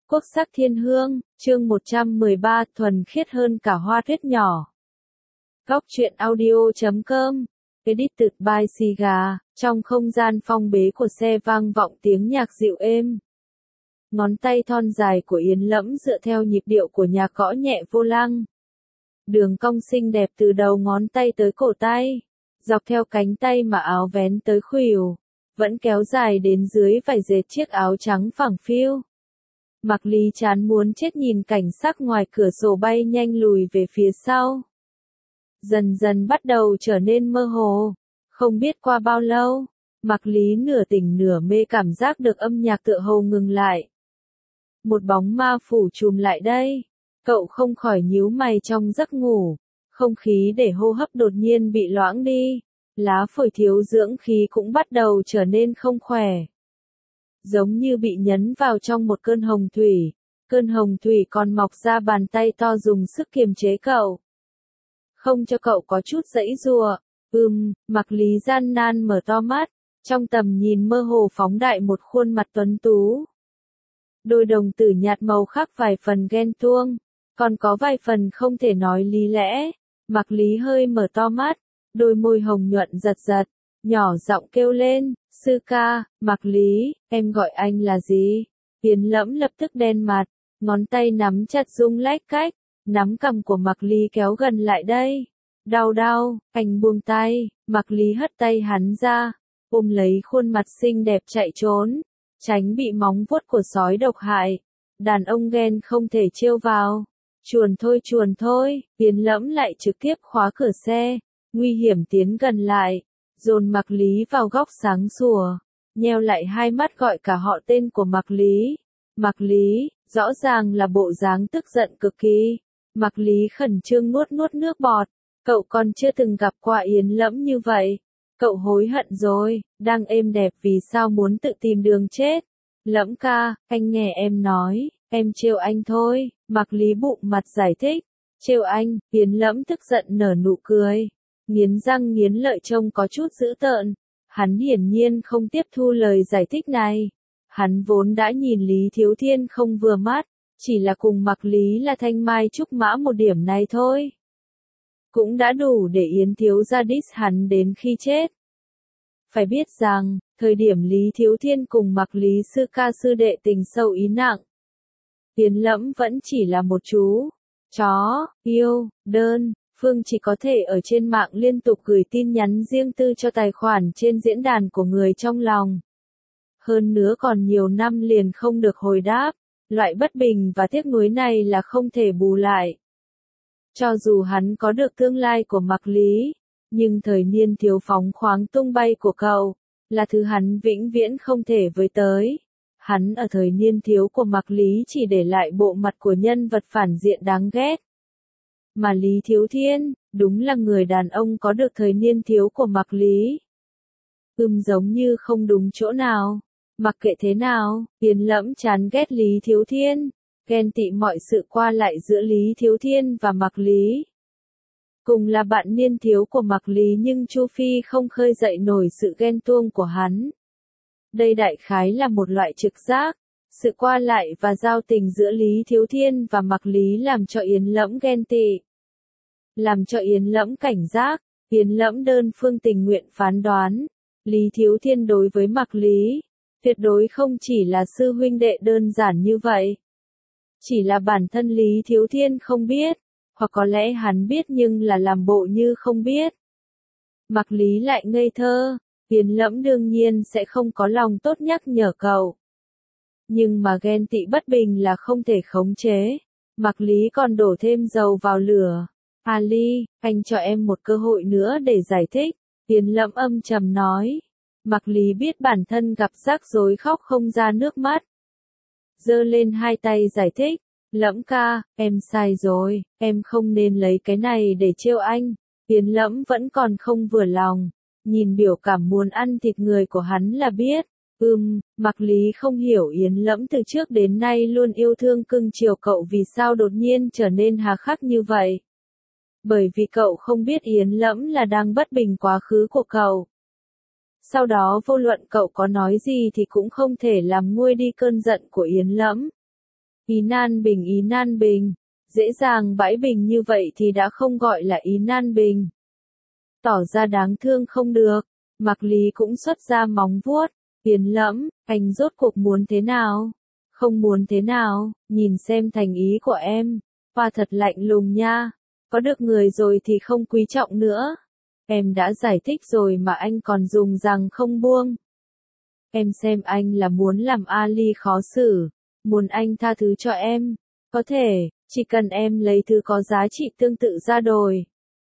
Quốc sắc thiên hương, chương 113, thuần khiết hơn cả hoa tuyết nhỏ. Góc truyện audio.com, edited by Siga, trong không gian phong bế của xe vang vọng tiếng nhạc dịu êm. Ngón tay thon dài của Yến Lẫm dựa theo nhịp điệu của nhạc gõ nhẹ vô lăng. Đường cong xinh đẹp từ đầu ngón tay tới cổ tay, dọc theo cánh tay mà áo vén tới khuỷu, vẫn kéo dài đến dưới vải dệt chiếc áo trắng phẳng phiu. Mạc Lý chán muốn chết nhìn cảnh sắc ngoài cửa sổ bay nhanh lùi về phía sau. Dần dần bắt đầu trở nên mơ hồ. Không biết qua bao lâu, Mạc Lý nửa tỉnh nửa mê cảm giác được âm nhạc tựa hồ ngừng lại. Một bóng ma phủ trùm lại đây. Cậu không khỏi nhíu mày trong giấc ngủ. Không khí để hô hấp đột nhiên bị loãng đi. Lá phổi thiếu dưỡng khí cũng bắt đầu trở nên không khỏe. Giống như bị nhấn vào trong một cơn hồng thủy. Cơn hồng thủy còn mọc ra bàn tay to dùng sức kiềm chế cậu. Không cho cậu có chút giãy giụa. Mạc Lý gian nan mở to mắt. Trong tầm nhìn mơ hồ phóng đại một khuôn mặt tuấn tú. Đôi đồng tử nhạt màu khác vài phần ghen tuông. Còn có vài phần không thể nói lý lẽ. Mạc Lý hơi mở to mắt. Đôi môi hồng nhuận giật giật. Nhỏ giọng kêu lên, sư ca, Mạc Lý, em gọi anh là gì? Yến Lẫm lập tức đen mặt, ngón tay nắm chặt rung lách cách, nắm cằm của Mạc Lý kéo gần lại đây. Đau, anh buông tay, Mạc Lý hất tay hắn ra, ôm lấy khuôn mặt xinh đẹp chạy trốn, tránh bị móng vuốt của sói độc hại. Đàn ông ghen không thể trêu vào. Chuồn thôi, Yến Lẫm lại trực tiếp khóa cửa xe, nguy hiểm tiến gần lại. Dồn Mạc Lý vào góc sáng sủa, nheo lại hai mắt gọi cả họ tên của Mạc Lý. Mạc Lý, rõ ràng là bộ dáng tức giận cực kỳ. Mạc Lý khẩn trương nuốt nước bọt, cậu còn chưa từng gặp qua Yến Lẫm như vậy. Cậu hối hận rồi, đang êm đẹp vì sao muốn tự tìm đường chết. Lẫm ca, anh nghe em nói, em trêu anh thôi. Mạc Lý bụng mặt giải thích, trêu anh. Yến Lẫm tức giận nở nụ cười. Nghiến răng nghiến lợi trông có chút dữ tợn. Hắn hiển nhiên không tiếp thu lời giải thích này. Hắn vốn đã nhìn Lý Thiếu Thiên không vừa mắt, chỉ là cùng Mạc Lý là thanh mai trúc mã một điểm này thôi. Cũng đã đủ để Yến Thiếu gia diss hắn đến khi chết. Phải biết rằng, thời điểm Lý Thiếu Thiên cùng Mạc Lý sư ca sư đệ tình sâu ý nặng. Yến Lẫm vẫn chỉ là một chú chó yêu đơn. Phương chỉ có thể ở trên mạng liên tục gửi tin nhắn riêng tư cho tài khoản trên diễn đàn của người trong lòng. Hơn nữa còn nhiều năm liền không được hồi đáp, loại bất bình và tiếc nuối này là không thể bù lại. Cho dù hắn có được tương lai của Mạc Lý, nhưng thời niên thiếu phóng khoáng tung bay của cậu, là thứ hắn vĩnh viễn không thể với tới. Hắn ở thời niên thiếu của Mạc Lý chỉ để lại bộ mặt của nhân vật phản diện đáng ghét. Mà Lý Thiếu Thiên, đúng là người đàn ông có được thời niên thiếu của Mạc Lý. Giống như không đúng chỗ nào. Mặc kệ thế nào, Yến Lẫm chán ghét Lý Thiếu Thiên, ghen tị mọi sự qua lại giữa Lý Thiếu Thiên và Mạc Lý. Cùng là bạn niên thiếu của Mạc Lý nhưng Chu Phi không khơi dậy nổi sự ghen tuông của hắn. Đây đại khái là một loại trực giác. Sự qua lại và giao tình giữa Lý Thiếu Thiên và Mạc Lý làm cho Yến Lẫm ghen tị. Làm cho Yến Lẫm cảnh giác. Yến Lẫm đơn phương tình nguyện phán đoán. Lý Thiếu Thiên đối với Mạc Lý, tuyệt đối không chỉ là sư huynh đệ đơn giản như vậy. Chỉ là bản thân Lý Thiếu Thiên không biết, hoặc có lẽ hắn biết nhưng là làm bộ như không biết. Mạc Lý lại ngây thơ, Yến Lẫm đương nhiên sẽ không có lòng tốt nhắc nhở cậu. Nhưng mà ghen tị bất bình là không thể khống chế. Mạc Lý còn đổ thêm dầu vào lửa. Ali, anh cho em một cơ hội nữa để giải thích. Yến Lẫm âm trầm nói. Mạc Lý biết bản thân gặp rắc rối khóc không ra nước mắt. Giơ lên hai tay giải thích. Lẫm ca, em sai rồi, em không nên lấy cái này để trêu anh. Yến Lẫm vẫn còn không vừa lòng. Nhìn biểu cảm muốn ăn thịt người của hắn là biết. Mạc Lý không hiểu Yến Lẫm từ trước đến nay luôn yêu thương cưng chiều cậu vì sao đột nhiên trở nên hà khắc như vậy. Bởi vì cậu không biết Yến Lẫm là đang bất bình quá khứ của cậu. Sau đó vô luận cậu có nói gì thì cũng không thể làm nguôi đi cơn giận của Yến Lẫm. Ý nan bình, ý nan bình. Dễ dàng bãi bình như vậy thì đã không gọi là ý nan bình. Tỏ ra đáng thương không được. Mạc Lý cũng xuất ra móng vuốt. Yến Lẫm, anh rốt cuộc muốn thế nào? Không muốn thế nào, nhìn xem thành ý của em. Hoa thật lạnh lùng nha. Có được người rồi thì không quý trọng nữa. Em đã giải thích rồi mà anh còn dùng rằng không buông. Em xem anh là muốn làm Ali khó xử. Muốn anh tha thứ cho em. Có thể, chỉ cần em lấy thứ có giá trị tương tự ra đổi.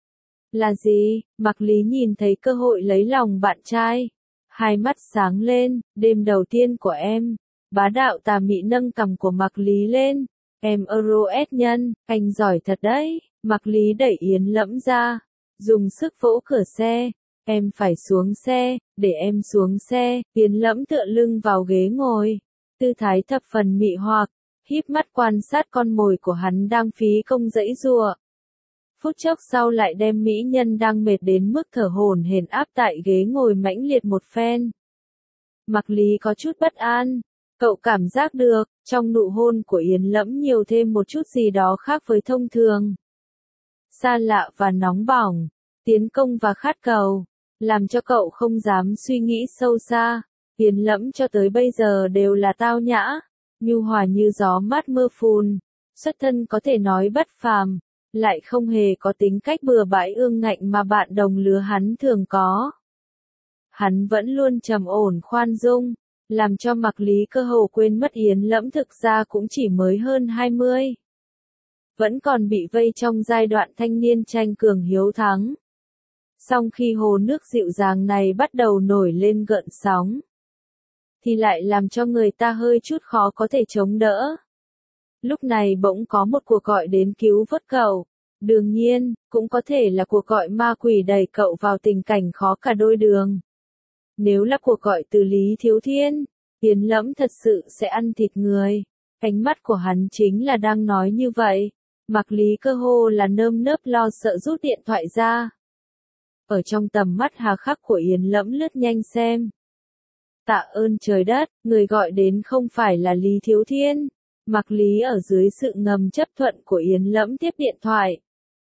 Là gì? Mạc Lý nhìn thấy cơ hội lấy lòng bạn trai. Hai mắt sáng lên, đêm đầu tiên của em. Bá đạo tà mị nâng cằm của Mạc Lý lên. Em Euro-S nhân, anh giỏi thật đấy. Mạc Lý đẩy Yến Lẫm ra. Dùng sức vỗ cửa xe. Em phải xuống xe, để em xuống xe. Yến Lẫm tựa lưng vào ghế ngồi. Tư thái thập phần mị hoặc. Híp mắt quan sát con mồi của hắn đang phí công giãy giụa. Phút chốc sau lại đem mỹ nhân đang mệt đến mức thở hổn hển áp tại ghế ngồi mãnh liệt một phen. Mạc Lý có chút bất an. Cậu cảm giác được, trong nụ hôn của Yến Lẫm nhiều thêm một chút gì đó khác với thông thường. Xa lạ và nóng bỏng, tiến công và khát cầu, làm cho cậu không dám suy nghĩ sâu xa. Yến Lẫm cho tới bây giờ đều là tao nhã, nhu hòa như gió mát mưa phùn, xuất thân có thể nói bất phàm, lại không hề có tính cách bừa bãi ương ngạnh mà bạn đồng lứa hắn thường có. Hắn vẫn luôn trầm ổn khoan dung, làm cho Mạc Lý cơ hồ quên mất Yến Lẫm thực ra cũng chỉ mới hơn 20. Vẫn còn bị vây trong giai đoạn thanh niên tranh cường hiếu thắng. Song khi hồ nước dịu dàng này bắt đầu nổi lên gợn sóng, thì lại làm cho người ta hơi chút khó có thể chống đỡ. Lúc này bỗng có một cuộc gọi đến cứu vớt cậu. Đương nhiên, cũng có thể là cuộc gọi ma quỷ đẩy cậu vào tình cảnh khó cả đôi đường. Nếu là cuộc gọi từ Lý Thiếu Thiên, Yến Lẫm thật sự sẽ ăn thịt người. Ánh mắt của hắn chính là đang nói như vậy. Mạc Lý cơ hồ là nơm nớp lo sợ rút điện thoại ra. Ở trong tầm mắt hà khắc của Yến Lẫm lướt nhanh xem. Tạ ơn trời đất, người gọi đến không phải là Lý Thiếu Thiên. Mạc Lý ở dưới sự ngầm chấp thuận của Yến Lẫm tiếp điện thoại.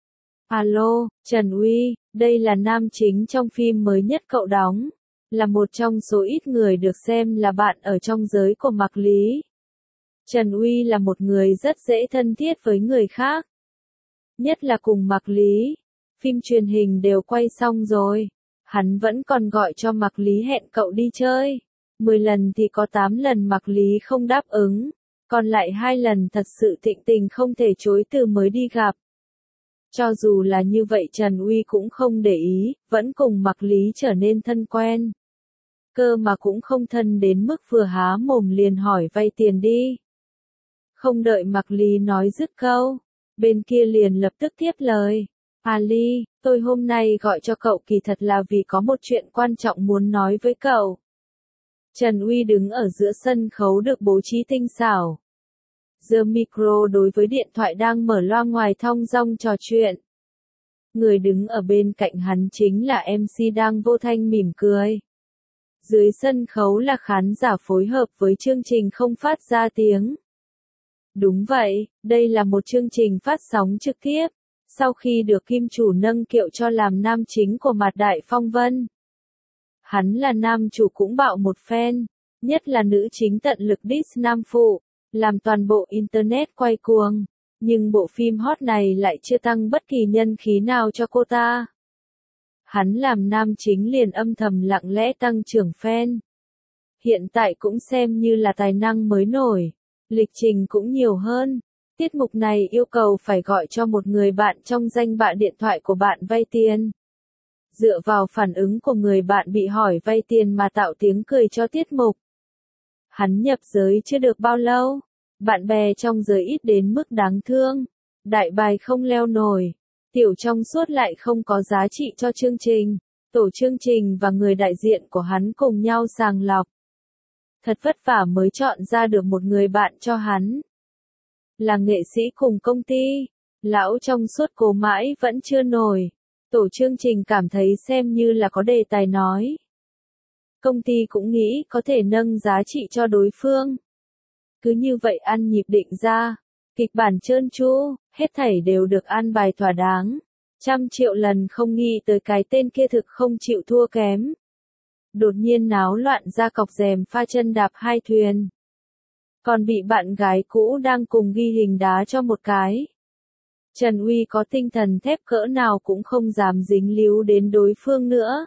Alo, Trần Uy, đây là nam chính trong phim mới nhất cậu đóng. Là một trong số ít người được xem là bạn ở trong giới của Mạc Lý. Trần Uy là một người rất dễ thân thiết với người khác. Nhất là cùng Mạc Lý. Phim truyền hình đều quay xong rồi. Hắn vẫn còn gọi cho Mạc Lý hẹn cậu đi chơi. 10 lần thì có 8 lần Mạc Lý không đáp ứng. Còn lại 2 lần thật sự thịnh tình không thể chối từ mới đi gặp. Cho dù là như vậy Trần Uy cũng không để ý, vẫn cùng Mạc Lý trở nên thân quen. Cơ mà cũng không thân đến mức vừa há mồm liền hỏi vay tiền đi. Không đợi Mạc Lý nói dứt câu, bên kia liền lập tức tiếp lời. Ali, tôi hôm nay gọi cho cậu kỳ thật là vì có một chuyện quan trọng muốn nói với cậu. Trần Uy đứng ở giữa sân khấu được bố trí tinh xảo. Giơ micro đối với điện thoại đang mở loa ngoài thong dong trò chuyện. Người đứng ở bên cạnh hắn chính là MC đang vô thanh mỉm cười. Dưới sân khấu là khán giả phối hợp với chương trình không phát ra tiếng. Đúng vậy, đây là một chương trình phát sóng trực tiếp. Sau khi được kim chủ nâng kiệu cho làm nam chính của Mạt Đại Phong Vân. Hắn là nam chủ cũng bạo một phen, nhất là nữ chính tận lực diss nam phụ, làm toàn bộ internet quay cuồng. Nhưng bộ phim hot này lại chưa tăng bất kỳ nhân khí nào cho cô ta. Hắn làm nam chính liền âm thầm lặng lẽ tăng trưởng fan. Hiện tại cũng xem như là tài năng mới nổi. Lịch trình cũng nhiều hơn. Tiết mục này yêu cầu phải gọi cho một người bạn trong danh bạ điện thoại của bạn vay tiền. Dựa vào phản ứng của người bạn bị hỏi vay tiền mà tạo tiếng cười cho tiết mục. Hắn nhập giới chưa được bao lâu. Bạn bè trong giới ít đến mức đáng thương. Đại bài không leo nổi. Tiểu trong suốt lại không có giá trị cho chương trình. Tổ chương trình và người đại diện của hắn cùng nhau sàng lọc. Thật vất vả mới chọn ra được một người bạn cho hắn. Là nghệ sĩ cùng công ty. Lão trong suốt cố mãi vẫn chưa nổi. Tổ chương trình cảm thấy xem như là có đề tài nói. Công ty cũng nghĩ có thể nâng giá trị cho đối phương. Cứ như vậy ăn nhịp định ra, kịch bản trơn tru, hết thảy đều được an bài thỏa đáng. 100 triệu lần không nghĩ tới cái tên kia thực không chịu thua kém. Đột nhiên náo loạn ra cọc rèm pha chân đạp hai thuyền. Còn bị bạn gái cũ đang cùng ghi hình đá cho một cái. Trần Uy có tinh thần thép cỡ nào cũng không dám dính líu đến đối phương nữa.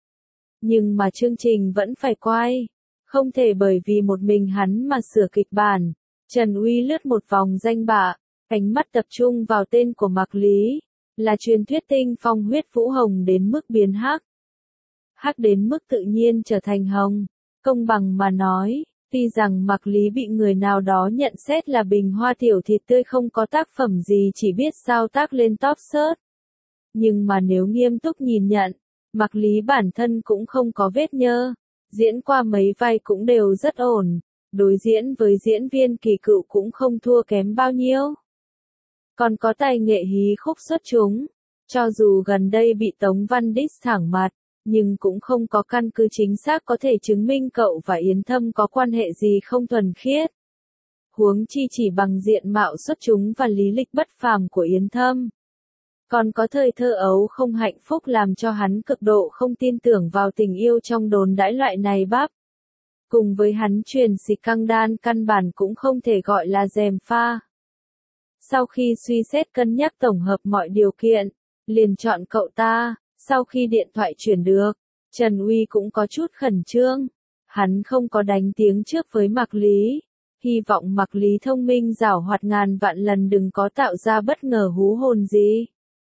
Nhưng mà chương trình vẫn phải quay. Không thể bởi vì một mình hắn mà sửa kịch bản. Trần Uy lướt một vòng danh bạ, ánh mắt tập trung vào tên của Mạc Lý. Là truyền thuyết tinh phong huyết vũ hồng đến mức biến hắc. Hắc đến mức tự nhiên trở thành hồng. Công bằng mà nói, tuy rằng Mạc Lý bị người nào đó nhận xét là bình hoa tiểu thịt tươi không có tác phẩm gì chỉ biết sao tác lên top search. Nhưng mà nếu nghiêm túc nhìn nhận, Mạc Lý bản thân cũng không có vết nhơ. Diễn qua mấy vai cũng đều rất ổn. Đối diễn với diễn viên kỳ cựu cũng không thua kém bao nhiêu. Còn có tài nghệ hí khúc xuất chúng. Cho dù gần đây bị Tống Văn diss thẳng mặt, nhưng cũng không có căn cứ chính xác có thể chứng minh cậu và Yến Thâm có quan hệ gì không thuần khiết. Huống chi chỉ bằng diện mạo xuất chúng và lý lịch bất phàm của Yến Thâm. Còn có thời thơ ấu không hạnh phúc làm cho hắn cực độ không tin tưởng vào tình yêu trong đồn đãi loại này bắp. Cùng với hắn truyền xịt căng đan căn bản cũng không thể gọi là gièm pha. Sau khi suy xét cân nhắc tổng hợp mọi điều kiện, liền chọn cậu ta. Sau khi điện thoại chuyển được, Trần Uy cũng có chút khẩn trương. Hắn không có đánh tiếng trước với Mạc Lý. Hy vọng Mạc Lý thông minh giảo hoạt ngàn vạn lần đừng có tạo ra bất ngờ hú hồn gì.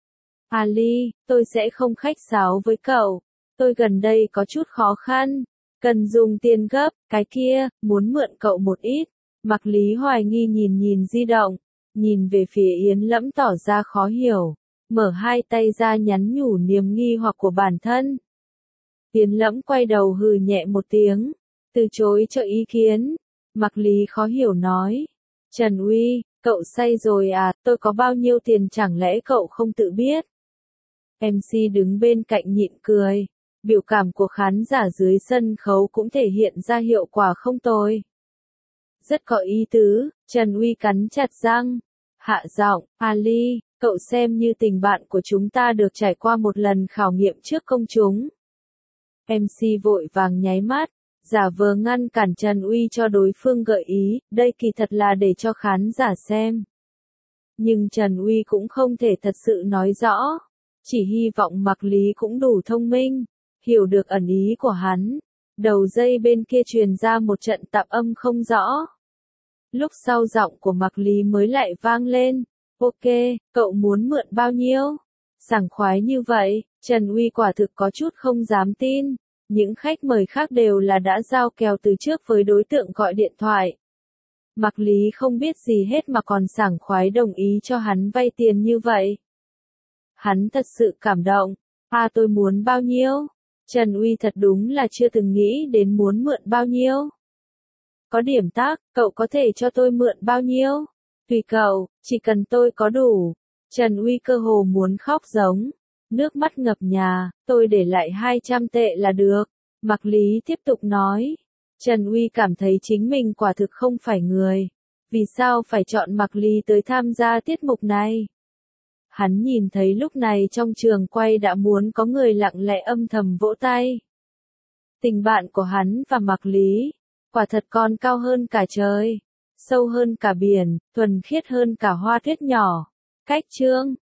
Ali, tôi sẽ không khách sáo với cậu. Tôi gần đây có chút khó khăn. Cần dùng tiền gấp, cái kia, muốn mượn cậu một ít. Mạc Lý hoài nghi nhìn di động. Nhìn về phía Yến Lẫm tỏ ra khó hiểu. Mở hai tay ra nhắn nhủ niềm nghi hoặc của bản thân. Yến Lẫm quay đầu hừ nhẹ một tiếng. Từ chối cho ý kiến. Mạc Lý khó hiểu nói. Trần Uy, cậu say rồi à, tôi có bao nhiêu tiền chẳng lẽ cậu không tự biết. MC đứng bên cạnh nhịn cười. Biểu cảm của khán giả dưới sân khấu cũng thể hiện ra hiệu quả không tồi. Rất có ý tứ, Trần Uy cắn chặt răng. Hạ giọng, Ali, cậu xem như tình bạn của chúng ta được trải qua một lần khảo nghiệm trước công chúng. MC vội vàng nháy mắt, giả vờ ngăn cản Trần Uy cho đối phương gợi ý, đây kỳ thật là để cho khán giả xem. Nhưng Trần Uy cũng không thể thật sự nói rõ, chỉ hy vọng Mạc Lý cũng đủ thông minh, hiểu được ẩn ý của hắn. Đầu dây bên kia truyền ra một trận tạp âm không rõ. Lúc sau giọng của Mạc Lý mới lại vang lên. Ok, cậu muốn mượn bao nhiêu? Sảng khoái như vậy, Trần Uy quả thực có chút không dám tin. Những khách mời khác đều là đã giao kèo từ trước với đối tượng gọi điện thoại. Mạc Lý không biết gì hết mà còn sảng khoái đồng ý cho hắn vay tiền như vậy. Hắn thật sự cảm động. À, tôi muốn bao nhiêu? Trần Uy thật đúng là chưa từng nghĩ đến muốn mượn bao nhiêu. Có điểm tác, cậu có thể cho tôi mượn bao nhiêu? Tùy cậu, chỉ cần tôi có đủ. Trần Uy cơ hồ muốn khóc giống. Nước mắt ngập nhà, tôi để lại 200 tệ là được. Mạc Lý tiếp tục nói. Trần Uy cảm thấy chính mình quả thực không phải người. Vì sao phải chọn Mạc Lý tới tham gia tiết mục này? Hắn nhìn thấy lúc này trong trường quay đã muốn có người lặng lẽ âm thầm vỗ tay. Tình bạn của hắn và Mạc Lý, quả thật còn cao hơn cả trời, sâu hơn cả biển, thuần khiết hơn cả hoa tuyết nhỏ. Cách chương